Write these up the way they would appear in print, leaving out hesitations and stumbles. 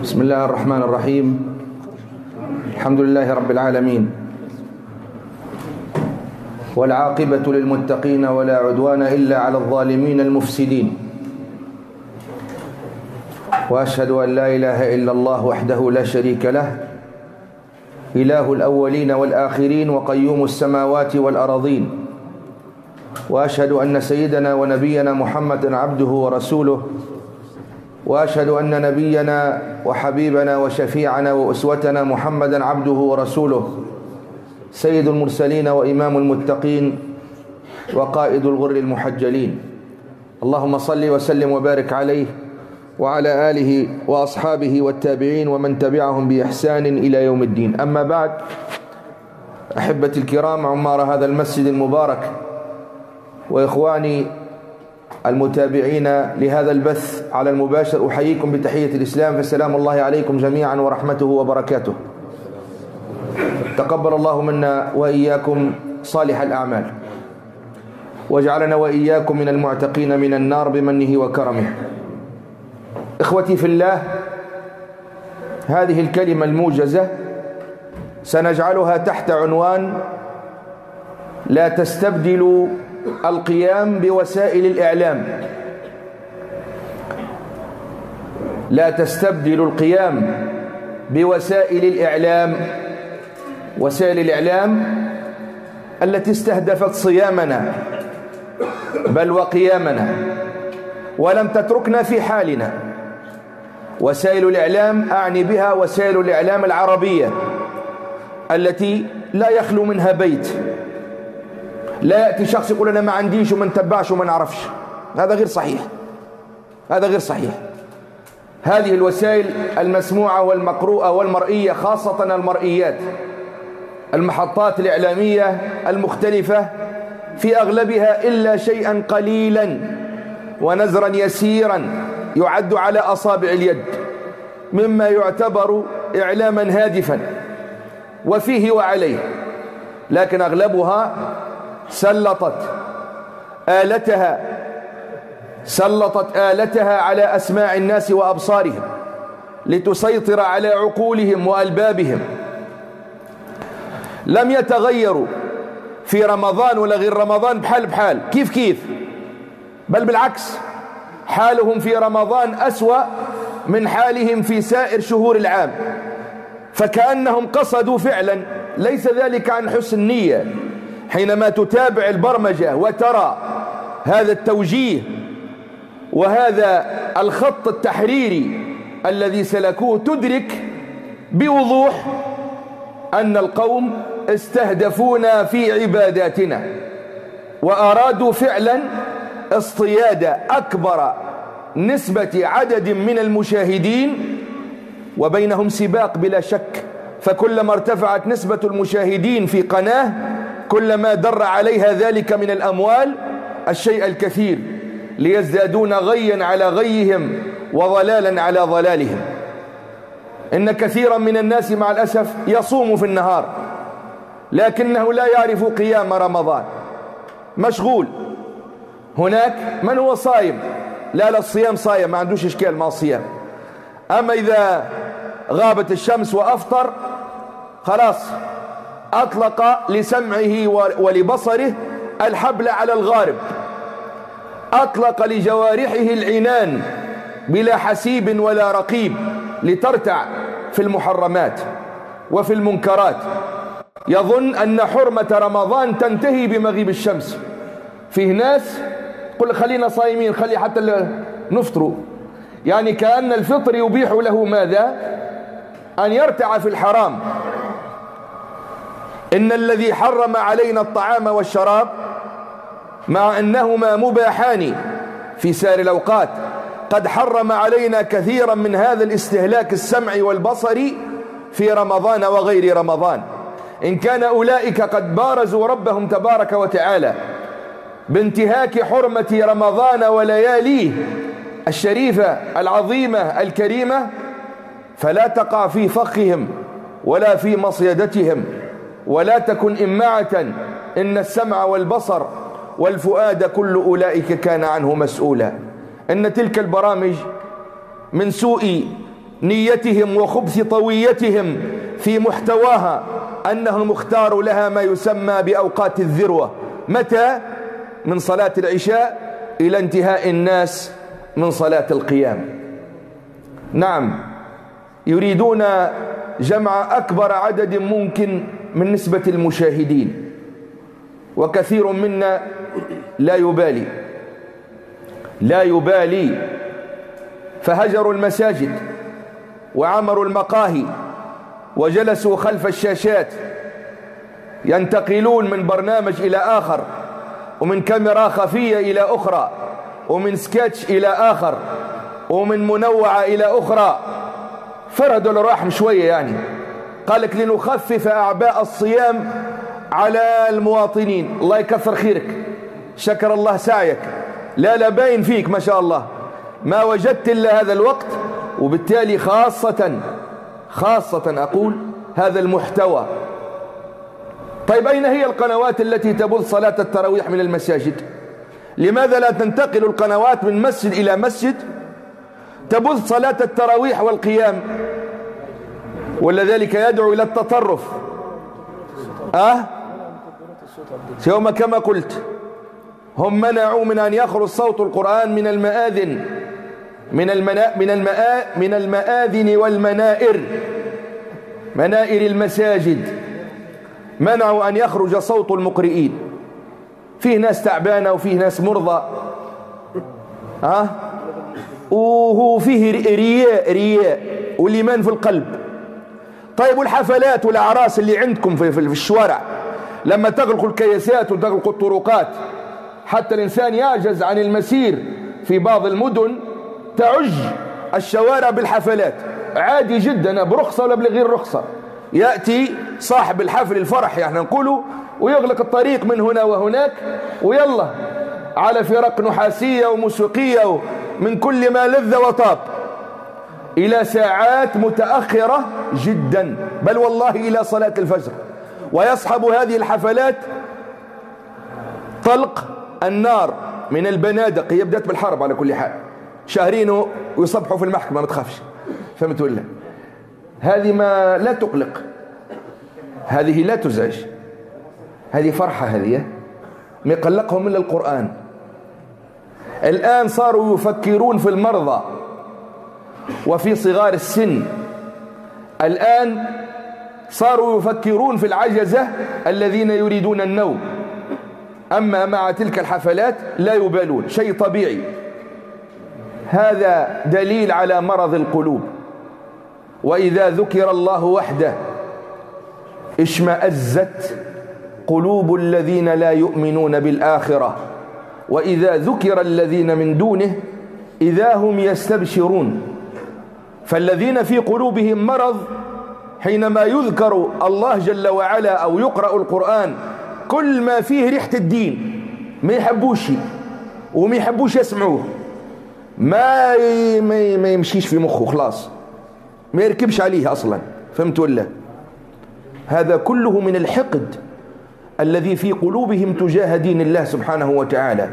بسم الله الرحمن الرحيم. الحمد لله رب العالمين، والعاقبة للمتقين ولا عدوان إلا على الظالمين المفسدين، وأشهد أن لا إله إلا الله وحده لا شريك له، إله الأولين والآخرين وقيوم السماوات والأراضين، وأشهد أن سيدنا ونبينا محمد عبده ورسوله، وأشهد أن نبينا وحبيبنا وشفيعنا وأسوتنا محمدا عبده ورسوله، سيد المرسلين وإمام المتقين وقائد الغر المحجلين. اللهم صل وسلم وبارك عليه وعلى آله وأصحابه والتابعين ومن تبعهم بإحسان إلى يوم الدين. أما بعد، أحبتي الكرام، عمار هذا المسجد المبارك وإخواني المتابعين لهذا البث على المباشر، أحييكم بتحية الإسلام، فسلام الله عليكم جميعا ورحمته وبركاته. تقبل الله منا وإياكم صالح الأعمال، واجعلنا وإياكم من المعتقين من النار بمنه وكرمه. إخوتي في الله، هذه الكلمة الموجزة سنجعلها تحت عنوان: لا تستبدلوا القيام بوسائل الإعلام. لا تستبدلوا القيام بوسائل الإعلام، وسائل الإعلام التي استهدفت صيامنا بل وقيامنا ولم تتركنا في حالنا. وسائل الإعلام أعني بها وسائل الإعلام العربية التي لا يخلو منها بيت. لا يأتي شخص يقول أنا ما عنديش وما نتبعش وما نعرفش. هذا غير صحيح، هذا غير صحيح. هذه الوسائل المسموعة والمقروءة والمرئية، خاصة المرئيات، المحطات الإعلامية المختلفة، في أغلبها إلا شيئا قليلا ونزرا يسيرا يعد على أصابع اليد مما يعتبر إعلاما هادفا وفيه وعليه، لكن أغلبها سلطت آلتها على أسماع الناس وأبصارهم لتسيطر على عقولهم وألبابهم. لم يتغيروا في رمضان ولا غير رمضان بحال كيف، بل بالعكس، حالهم في رمضان أسوأ من حالهم في سائر شهور العام، فكأنهم قصدوا فعلا. ليس ذلك عن حسن نية. حينما تتابع البرمجة وترى هذا التوجيه وهذا الخط التحريري الذي سلكوه، تدرك بوضوح أن القوم استهدفونا في عباداتنا، وأرادوا فعلا اصطياد أكبر نسبة عدد من المشاهدين، وبينهم سباق بلا شك. فكلما ارتفعت نسبة المشاهدين في قناة، كلما در عليها ذلك من الأموال الشيء الكثير، ليزدادون غيا على غيهم وضلالا على ضلالهم. إن كثيرا من الناس مع الأسف يصوم في النهار، لكنه لا يعرف قيام رمضان، مشغول. هناك من هو صايم، لا الصيام صايم، ما عندوش إشكال مع الصيام، أما إذا غابت الشمس وأفطر خلاص أطلق لسمعه ولبصره الحبل على الغارب، أطلق لجوارحه العنان بلا حسيب ولا رقيب لترتع في المحرمات وفي المنكرات. يظن أن حرمة رمضان تنتهي بمغيب الشمس. فيه ناس قل خلينا صايمين، خلي حتى نفطروا، يعني كأن الفطر يبيح له ماذا؟ أن يرتع في الحرام. إن الذي حرم علينا الطعام والشراب مع أنهما مباحان في سائر الأوقات، قد حرم علينا كثيرا من هذا الاستهلاك السمعي والبصري في رمضان وغير رمضان. إن كان أولئك قد بارزوا ربهم تبارك وتعالى بانتهاك حرمة رمضان ولياليه الشريفة العظيمة الكريمة، فلا تقع في فخهم ولا في مصيدتهم، ولا تكن إمعة. إن السمع والبصر والفؤاد كل أولئك كان عنه مسؤولا. إن تلك البرامج من سوء نيتهم وخبث طويتهم في محتواها أنهم اختاروا لها ما يسمى بأوقات الذروة. متى؟ من صلاة العشاء إلى انتهاء الناس من صلاة القيام. نعم، يريدون جمع أكبر عدد ممكن من نسبة المشاهدين، وكثير منا لا يبالي فهجروا المساجد وعمروا المقاهي وجلسوا خلف الشاشات، ينتقلون من برنامج إلى آخر، ومن كاميرا خفية إلى أخرى، ومن سكتش إلى آخر، ومن منوعة إلى أخرى. فردوا الرحم شوية يعني، قالك لنخفف أعباء الصيام على المواطنين. الله يكثر خيرك، شكر الله سعيك، لا باين فيك ما شاء الله، ما وجدت إلا هذا الوقت، وبالتالي خاصة أقول هذا المحتوى. طيب أين هي القنوات التي تبث صلاة التراويح من المساجد؟ لماذا لا تنتقل القنوات من مسجد إلى مسجد تبث صلاة التراويح والقيام؟ ولا ذلك يدعو إلى التطرف. يوم كما قلت هم منعوا من أن يخرج صوت القرآن من المآذن من المآذن والمنائر، منائر المساجد، منعوا أن يخرج صوت المقرئين. فيه ناس تعبانة وفيه ناس مرضى، وهو فيه رياء والإيمان في القلب. طيب والحفلات والأعراس اللي عندكم في الشوارع، لما تغلقوا الكياسات وتغلقوا الطرقات حتى الإنسان يعجز عن المسير في بعض المدن، تعج الشوارع بالحفلات عادي جدا، برخصة ولا بغير رخصة. يأتي صاحب الحفل الفرح يعني نقوله ويغلق الطريق من هنا وهناك، ويلا على فرق نحاسية وموسيقية من كل ما لذ وطاب إلى ساعات متأخرة جدا، بل والله إلى صلاة الفجر. ويصحب هذه الحفلات طلق النار من البنادق. هي بدأت بالحرب على كل حال، شهرين ويصبحوا في المحكمة، ما تخافش، فهمت ولا؟ هذه ما لا تقلق، هذه لا تزعج، هذه فرحة، هذه ما يقلقهم إلا القرآن. الآن صاروا يفكرون في المرضى وفي صغار السن، الآن صاروا يفكرون في العجزة الذين يريدون النوم. أما مع تلك الحفلات لا يبالون، شيء طبيعي. هذا دليل على مرض القلوب. وإذا ذكر الله وحده اشمأزت قلوب الذين لا يؤمنون بالآخرة، وإذا ذكر الذين من دونه إذا هم يستبشرون. فالذين في قلوبهم مرض حينما يذكر الله جل وعلا أو يقرأ القرآن، كل ما فيه ريحة الدين ما يحبوش وما يحبوش يسمعوه، ما يمشيش في مخه، خلاص ما يركبش عليه أصلا، فهمت ولا؟ هذا كله من الحقد الذي في قلوبهم تجاه دين الله سبحانه وتعالى.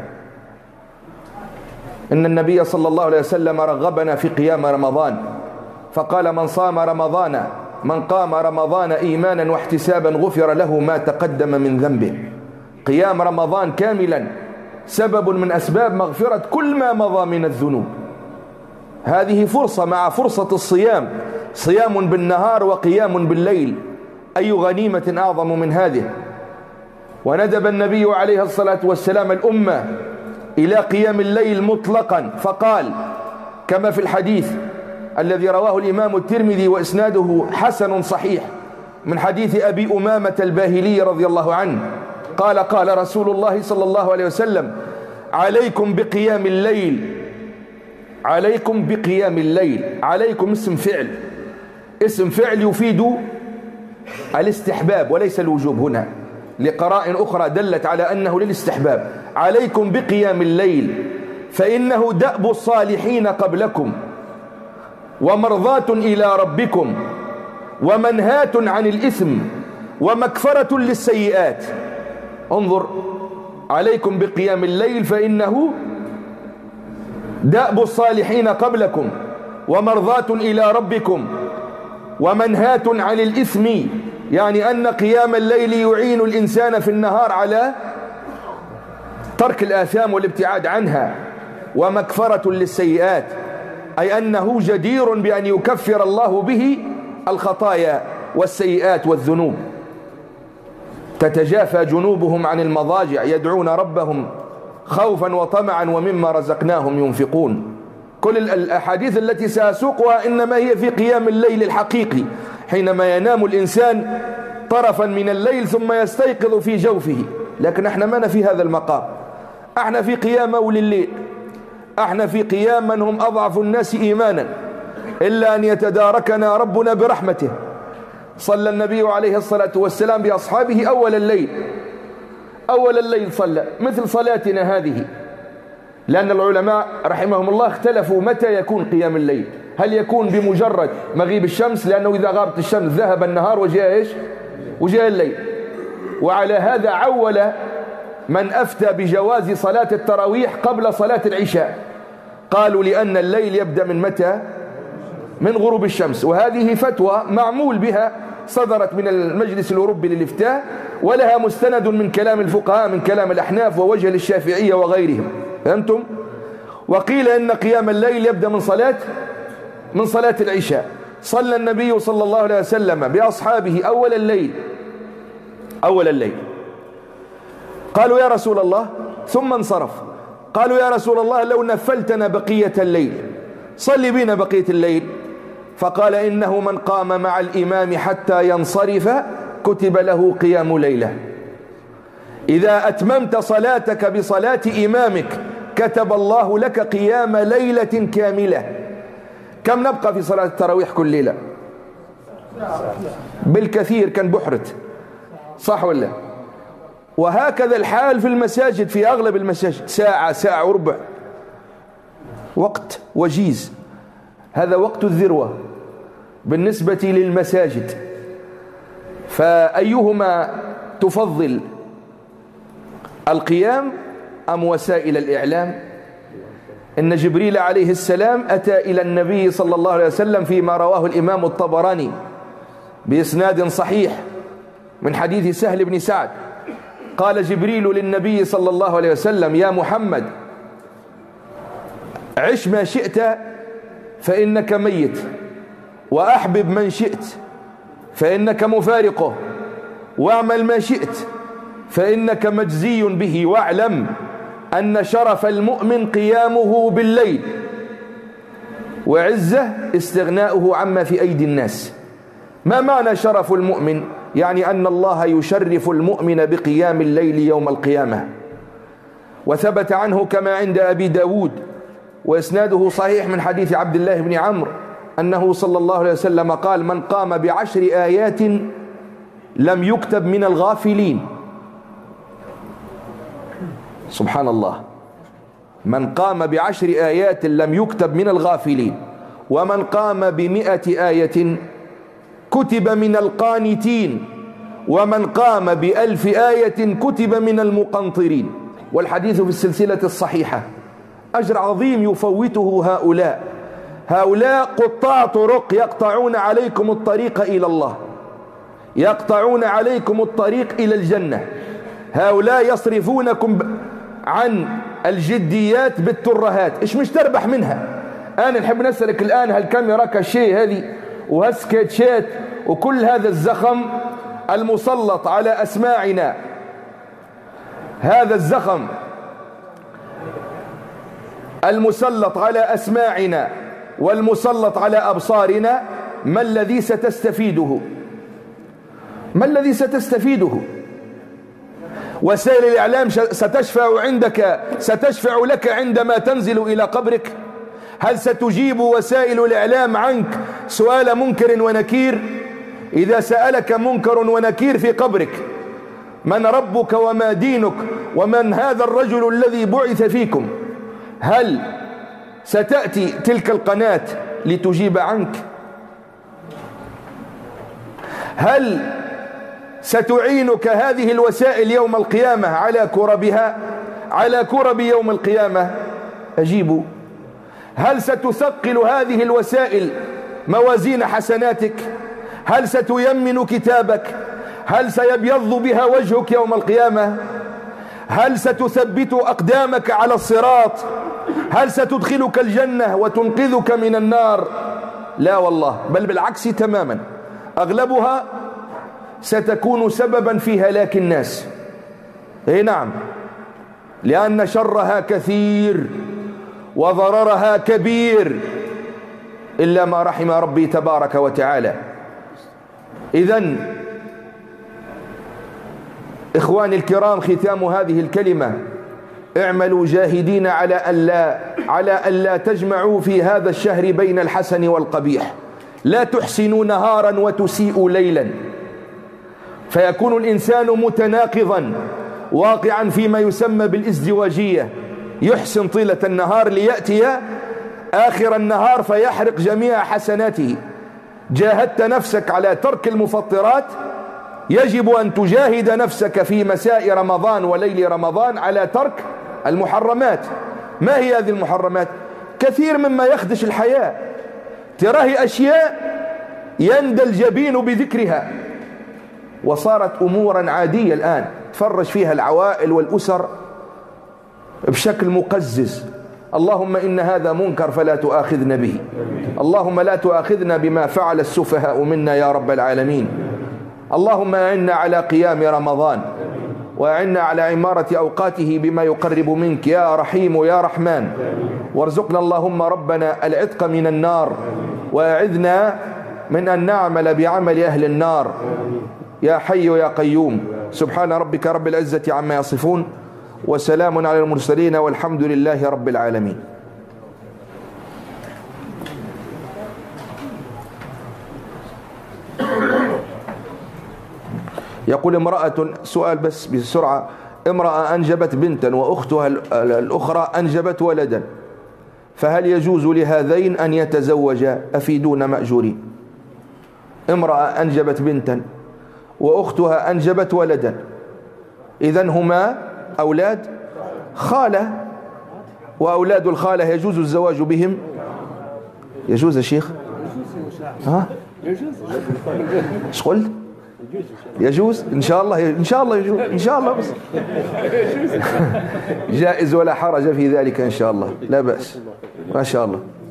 إن النبي صلى الله عليه وسلم رغبنا في قيام رمضان، فقال من قام رمضان إيمانا واحتسابا غفر له ما تقدم من ذنبه. قيام رمضان كاملا سبب من أسباب مغفرة كل ما مضى من الذنوب. هذه فرصة مع فرصة الصيام، صيام بالنهار وقيام بالليل، أي غنيمة أعظم من هذه. وندب النبي عليه الصلاة والسلام الأمة إلى قيام الليل مطلقا، فقال كما في الحديث الذي رواه الإمام الترمذي وإسناده حسن صحيح من حديث أبي أمامة الباهلي رضي الله عنه قال قال رسول الله صلى الله عليه وسلم: عليكم بقيام الليل. عليكم بقيام الليل. عليكم اسم فعل يفيد الاستحباب وليس الوجوب هنا، لقراء أخرى دلت على أنه للاستحباب. عليكم بقيام الليل فإنه دأب الصالحين قبلكم ومرضاة إلى ربكم ومنهاة عن الإثم ومكفرة للسيئات. انظر، عليكم بقيام الليل فإنه دأب الصالحين قبلكم ومرضاة إلى ربكم ومنهاة عن الإثم، يعني أن قيام الليل يعين الإنسان في النهار على ترك الآثام والابتعاد عنها، ومكفرة للسيئات، أي أنه جدير بأن يكفر الله به الخطايا والسيئات والذنوب. تتجافى جنوبهم عن المضاجع يدعون ربهم خوفا وطمعا ومما رزقناهم ينفقون. كل الأحاديث التي سأسوقها إنما هي في قيام الليل الحقيقي، حينما ينام الإنسان طرفا من الليل ثم يستيقظ في جوفه. لكن احنا ما في هذا المقام، احنا في قيام أول الليل، احنا في قيام من هم أضعف الناس إيمانا، إلا أن يتداركنا ربنا برحمته. صلى النبي عليه الصلاة والسلام بأصحابه أول الليل، أول الليل صلى مثل صلاتنا هذه، لأن العلماء رحمهم الله اختلفوا متى يكون قيام الليل. هل يكون بمجرد مغيب الشمس، لأنه إذا غابت الشمس ذهب النهار وجاء إيش؟ وجاء الليل. وعلى هذا عول من أفتى بجواز صلاة التراويح قبل صلاة العشاء، قالوا لأن الليل يبدأ من متى؟ من غروب الشمس. وهذه فتوى معمول بها، صدرت من المجلس الأوروبي للإفتاء، ولها مستند من كلام الفقهاء، من كلام الأحناف ووجه للشافعية وغيرهم. فهمتم؟ وقيل إن قيام الليل يبدأ من صلاة العشاء. صلى النبي صلى الله عليه وسلم بأصحابه أول الليل. قالوا يا رسول الله، ثم انصرف، قالوا يا رسول الله لو نفلتنا بقية الليل، صلي بنا بقية الليل. فقال إنه من قام مع الإمام حتى ينصرف كتب له قيام ليلة. إذا أتممت صلاتك بصلاة إمامك كتب الله لك قيام ليلة كاملة. كم نبقى في صلاة التراويح كل ليلة؟ بالكثير كان بحرت، صح ولا؟ وهكذا الحال في المساجد، في أغلب المساجد ساعة وربع، وقت وجيز. هذا وقت الذروة بالنسبة للمساجد. فأيهما تفضل، القيام أم وسائل الإعلام؟ إن جبريل عليه السلام أتى إلى النبي صلى الله عليه وسلم فيما رواه الإمام الطبراني بإسناد صحيح من حديث سهل بن سعد، قال جبريل للنبي صلى الله عليه وسلم: يا محمد، عش ما شئت فإنك ميت، وأحبب من شئت فإنك مفارقه، واعمل ما شئت فإنك مجزي به، واعلم أن شرف المؤمن قيامه بالليل، وعزه استغناؤه عما في أيدي الناس. ما معنى شرف المؤمن؟ يعني أن الله يشرف المؤمن بقيام الليل يوم القيامة. وثبت عنه كما عند أبي داود وإسناده صحيح من حديث عبد الله بن عمرو أنه صلى الله عليه وسلم قال: من قام ب10 آيات لم يكتب من الغافلين. سبحان الله، من قام ب10 آيات لم يكتب من الغافلين، ومن قام ب100 آية كتب من القانتين، ومن قام ب1000 آية كتب من المقنطرين. والحديث في السلسلة الصحيحة. أجر عظيم يفوته هؤلاء قطاع طرق يقطعون عليكم الطريق إلى الله، يقطعون عليكم الطريق إلى الجنة. هؤلاء يصرفونكم عن الجديات بالترهات. إيش مش تربح منها؟ أنا نحب نسألك الآن: هالكاميرا كاشيه هذه وهالسكيتشات وكل هذا الزخم المسلط على أسماعنا، هذا الزخم المسلط على أسماعنا والمسلط على أبصارنا، ما الذي ستستفيده؟ ما الذي ستستفيده؟ وسائل الإعلام ستشفع لك عندما تنزل إلى قبرك؟ هل ستجيب وسائل الإعلام عنك سؤال منكر ونكير؟ إذا سألك منكر ونكير في قبرك: من ربك وما دينك ومن هذا الرجل الذي بعث فيكم؟ هل ستأتي تلك القناة لتجيب عنك؟ هل ستعينك هذه الوسائل يوم القيامة على كربها، على كرب يوم القيامة؟ أجيبوا. هل ستثقل هذه الوسائل موازين حسناتك؟ هل ستيمن كتابك؟ هل سيبيض بها وجهك يوم القيامة؟ هل ستثبت أقدامك على الصراط؟ هل ستدخلك الجنة وتنقذك من النار؟ لا والله، بل بالعكس تماما، أغلبها ستكون سببا في هلاك الناس. اي نعم، لأن شرها كثير وضررها كبير إلا ما رحم ربي تبارك وتعالى. إذن إخواني الكرام، ختام هذه الكلمة: اعملوا جاهدين على ألا تجمعوا في هذا الشهر بين الحسن والقبيح، لا تحسنوا نهارا وتسيئوا ليلا، فيكون الإنسان متناقضا واقعا فيما يسمى بالازدواجية، يحسن طيلة النهار ليأتي آخر النهار فيحرق جميع حسناته. جاهدت نفسك على ترك المفطرات، يجب أن تجاهد نفسك في مساء رمضان وليل رمضان على ترك المحرمات. ما هي هذه المحرمات؟ كثير مما يخدش الحياة، تراه أشياء يندى الجبين بذكرها، وصارت أمورا عادية الآن تفرج فيها العوائل والأسر بشكل مقزز. اللهم إن هذا منكر فلا تؤاخذنا به، اللهم لا تؤاخذنا بما فعل السفهاء منا يا رب العالمين. اللهم أعنا على قيام رمضان، وأعنا على عمارة أوقاته بما يقرب منك يا رحيم يا رحمن. وارزقنا اللهم ربنا العتق من النار، وأعذنا من أن نعمل بعمل أهل النار يا حي يا قيوم. سبحان ربك رب العزة عما يصفون، وسلام على المرسلين، والحمد لله رب العالمين. يقول امرأة، سؤال بس بسرعة، امرأة أنجبت بنتا وأختها الأخرى أنجبت ولدا، فهل يجوز لهذين أن يتزوجا؟ أفيدون مأجورين. امرأة أنجبت بنتا وأختها أنجبت ولدا، إذن هما أولاد خالة، وأولاد الخالة يجوز الزواج بهم؟ يجوز يا شيخ؟ ها؟ ايش قلت؟ يجوز إن شاء الله، إن شاء الله يجوز إن شاء الله، بس جائز ولا حرج في ذلك إن شاء الله، لا بأس ما شاء الله.